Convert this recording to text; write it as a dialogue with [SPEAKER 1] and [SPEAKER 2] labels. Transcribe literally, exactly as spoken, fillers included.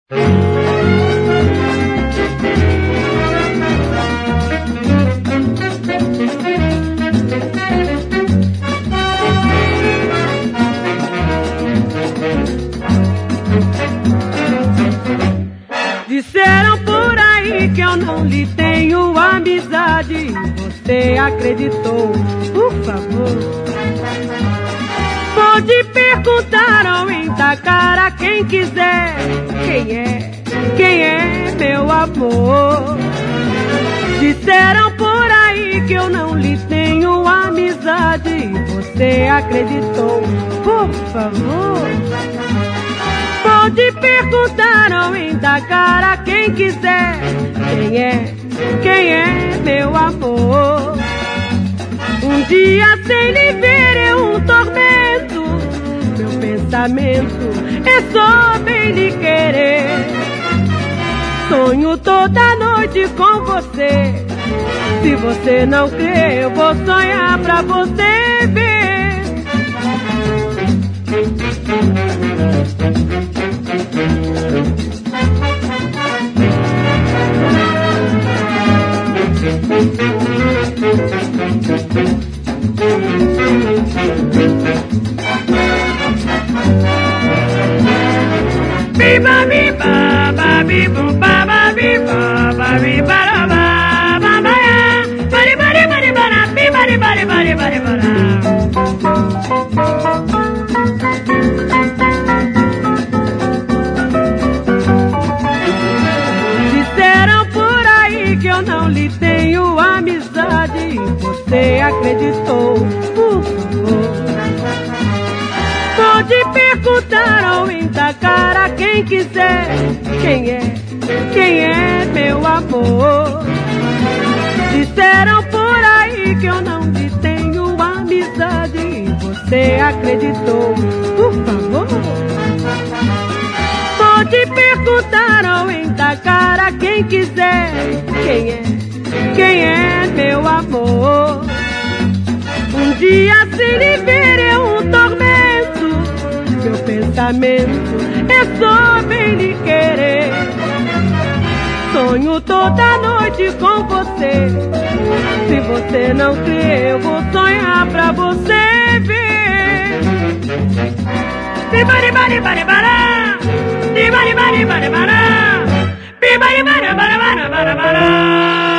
[SPEAKER 1] Disseram por aí que eu não lhe tenho amizade. Você acreditou, por favor. Pode perguntar ou indagar a quem quiser. Quem é, quem é meu amor? Disseram por aí que eu não lhe tenho amizade. Você acreditou, por favor. Pode perguntar ou indagar a quem quiser. Quem é, quem é meu amor? Um dia sem lhe ver é um tormento. Meu pensamento é só bem lhe querer. Sonho toda noite com você. Se você não crê, eu vou sonhar pra você ver. Biba biba ba bibum ba ba biba ba biba ba ba ba ba ya bari bari bari bara bari bari bari bari bara. Disseram por aí que eu não lhe tenho amizade. Você acreditou, por favor. Pode perguntar ou indagar a quem quiser. Quem é, quem é meu amor? Disseram por aí que eu não lhe tenho amizade. Você acreditou, por favor. Pode perguntar ou indagar a quem quiser. Quem é, quem é meu amor? Um dia sem lhe ver é um tormento. Meu pensamento é só bem lhe querer. Sonho toda noite com você. Se você não crê, eu vou sonhar pra você ver. Bibari bari bari bara, bibari bari bari bara, bibari bari bari bara bara bara.